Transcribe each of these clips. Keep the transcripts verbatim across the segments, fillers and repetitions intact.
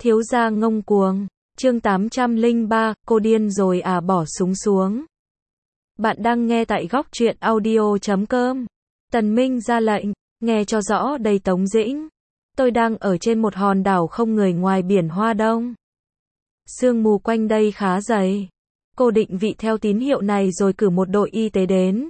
Thiếu gia ngông cuồng. Chương tám trăm lẻ ba, cô điên rồi à, bỏ súng xuống. Bạn đang nghe tại góc truyện audio chấm com. Tần Minh ra lệnh, nghe cho rõ đây Tống Dĩnh. Tôi đang ở trên một hòn đảo không người ngoài biển Hoa Đông. Sương mù quanh đây khá dày. Cô định vị theo tín hiệu này rồi cử một đội y tế đến.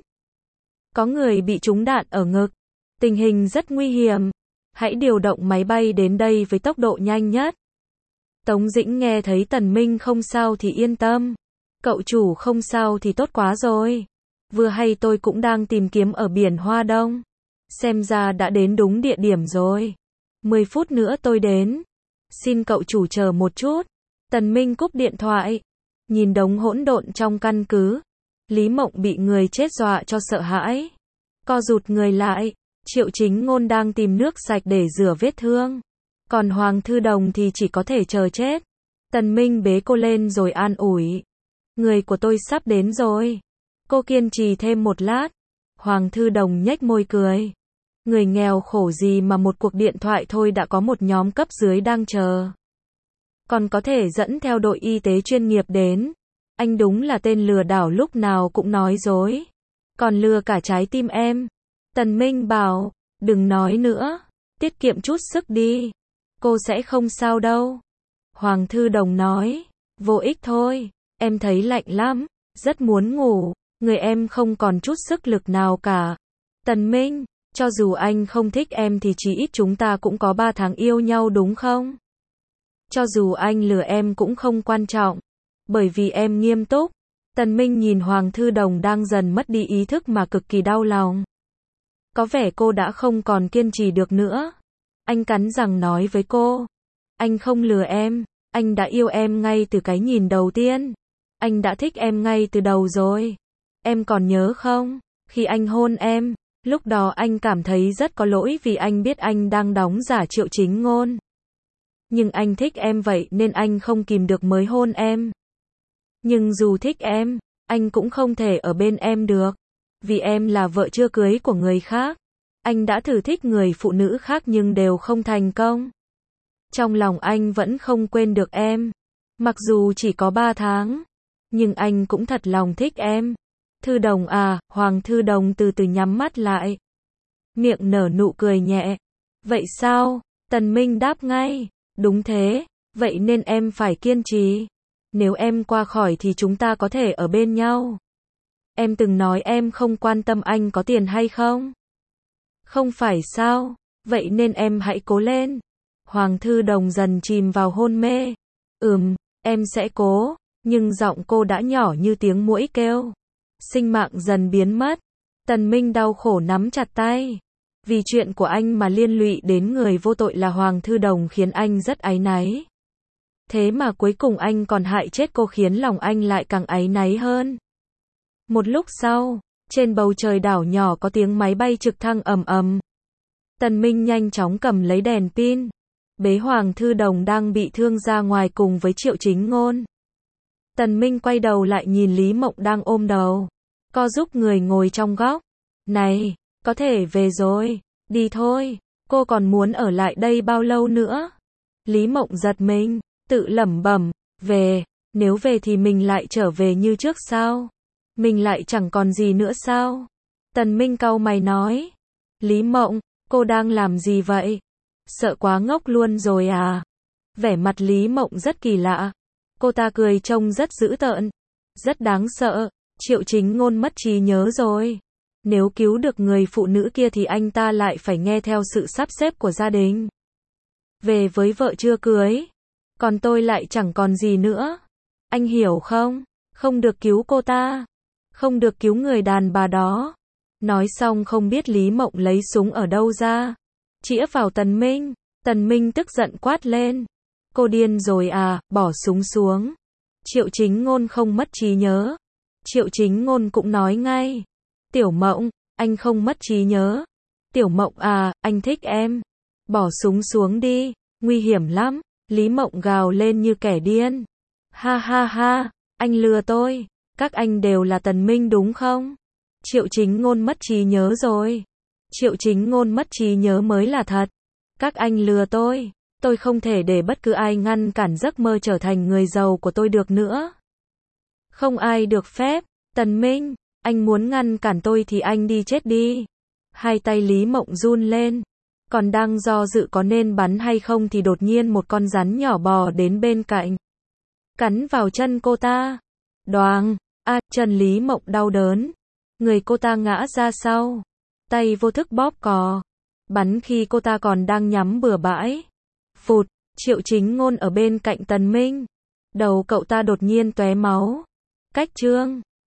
Có người bị trúng đạn ở ngực. Tình hình rất nguy hiểm. Hãy điều động máy bay đến đây với tốc độ nhanh nhất. Tống Dĩnh nghe thấy Tần Minh không sao thì yên tâm. Cậu chủ không sao thì tốt quá rồi. Vừa hay tôi cũng đang tìm kiếm ở biển Hoa Đông. Xem ra đã đến đúng địa điểm rồi. mười phút nữa tôi đến. Xin cậu chủ chờ một chút. Tần Minh cúp điện thoại. Nhìn đống hỗn độn trong căn cứ. Lý Mộng bị người chết dọa cho sợ hãi. Co rụt người lại. Triệu Chính Ngôn đang tìm nước sạch để rửa vết thương. Còn Hoàng Thư Đồng thì chỉ có thể chờ chết. Tần Minh bế cô lên rồi an ủi. Người của tôi sắp đến rồi. Cô kiên trì thêm một lát. Hoàng Thư Đồng nhếch môi cười. Người nghèo khổ gì mà một cuộc điện thoại thôi đã có một nhóm cấp dưới đang chờ. Còn có thể dẫn theo đội y tế chuyên nghiệp đến. Anh đúng là tên lừa đảo lúc nào cũng nói dối. Còn lừa cả trái tim em. Tần Minh bảo, đừng nói nữa. Tiết kiệm chút sức đi. Cô sẽ không sao đâu. Hoàng Thư Đồng nói, vô ích thôi. Em thấy lạnh lắm. Rất muốn ngủ. Người em không còn chút sức lực nào cả. Tần Minh, cho dù anh không thích em thì chỉ ít chúng ta cũng có ba tháng yêu nhau đúng không? Cho dù anh lừa em cũng không quan trọng. Bởi vì em nghiêm túc. Tần Minh nhìn Hoàng Thư Đồng đang dần mất đi ý thức mà cực kỳ đau lòng. Có vẻ cô đã không còn kiên trì được nữa. Anh cắn răng nói với cô. Anh không lừa em. Anh đã yêu em ngay từ cái nhìn đầu tiên. Anh đã thích em ngay từ đầu rồi. Em còn nhớ không? Khi anh hôn em, lúc đó anh cảm thấy rất có lỗi vì anh biết anh đang đóng giả Triệu Chính Ngôn. Nhưng anh thích em vậy nên anh không kìm được mới hôn em. Nhưng dù thích em, anh cũng không thể ở bên em được. Vì em là vợ chưa cưới của người khác. Anh đã thử thích người phụ nữ khác nhưng đều không thành công. Trong lòng anh vẫn không quên được em. Mặc dù chỉ có ba tháng. Nhưng anh cũng thật lòng thích em. Thư Đồng à, Hoàng Thư Đồng từ từ nhắm mắt lại. Miệng nở nụ cười nhẹ. Vậy sao? Tần Minh đáp ngay. Đúng thế. Vậy nên em phải kiên trì. Nếu em qua khỏi thì chúng ta có thể ở bên nhau. Em từng nói em không quan tâm anh có tiền hay không? Không phải sao? Vậy nên em hãy cố lên. Hoàng Thư Đồng dần chìm vào hôn mê. Ừm, em sẽ cố. Nhưng giọng cô đã nhỏ như tiếng muỗi kêu. Sinh mạng dần biến mất. Tần Minh đau khổ nắm chặt tay. Vì chuyện của anh mà liên lụy đến người vô tội là Hoàng Thư Đồng khiến anh rất áy náy. Thế mà cuối cùng anh còn hại chết cô khiến lòng anh lại càng áy náy hơn. Một lúc sau, trên bầu trời đảo nhỏ có tiếng máy bay trực thăng ầm ầm. Tần Minh nhanh chóng cầm lấy đèn pin. Bế Hoàng Thư Đồng đang bị thương ra ngoài cùng với Triệu Chính Ngôn. Tần Minh quay đầu lại nhìn Lý Mộng đang ôm đầu. Co giúp người ngồi trong góc. Này, có thể về rồi. Đi thôi. Cô còn muốn ở lại đây bao lâu nữa? Lý Mộng giật mình. Tự lẩm bẩm. Về. Nếu về thì mình lại trở về như trước sao? Mình lại chẳng còn gì nữa sao? Tần Minh cau mày nói. Lý Mộng, cô đang làm gì vậy? Sợ quá ngốc luôn rồi à? Vẻ mặt Lý Mộng rất kỳ lạ. Cô ta cười trông rất dữ tợn. Rất đáng sợ. Triệu Chính Ngôn mất trí nhớ rồi. Nếu cứu được người phụ nữ kia thì anh ta lại phải nghe theo sự sắp xếp của gia đình. Về với vợ chưa cưới. Còn tôi lại chẳng còn gì nữa. Anh hiểu không? Không được cứu cô ta. Không được cứu người đàn bà đó. Nói xong không biết Lý Mộng lấy súng ở đâu ra. Chĩa vào Tần Minh. Tần Minh tức giận quát lên. Cô điên rồi à, bỏ súng xuống. Triệu Chính Ngôn không mất trí nhớ. Triệu Chính Ngôn cũng nói ngay. Tiểu Mộng, anh không mất trí nhớ. Tiểu Mộng à, anh thích em. Bỏ súng xuống đi, nguy hiểm lắm. Lý Mộng gào lên như kẻ điên. Ha ha ha, anh lừa tôi. Các anh đều là Tần Minh đúng không? Triệu Chính Ngôn mất trí nhớ rồi. Triệu Chính Ngôn mất trí nhớ mới là thật. Các anh lừa tôi. Tôi không thể để bất cứ ai ngăn cản giấc mơ trở thành người giàu của tôi được nữa. Không ai được phép. Tần Minh, anh muốn ngăn cản tôi thì anh đi chết đi. Hai tay Lý Mộng run lên. Còn đang do dự có nên bắn hay không thì đột nhiên một con rắn nhỏ bò đến bên cạnh. Cắn vào chân cô ta. Đoàng, a, chân Lý Mộng đau đớn. Người cô ta ngã ra sau. Tay vô thức bóp cò. Bắn khi cô ta còn đang nhắm bừa bãi. Phụt, Triệu Chính Ngôn ở bên cạnh Tần Minh. Đầu cậu ta đột nhiên tóe máu. Cách chương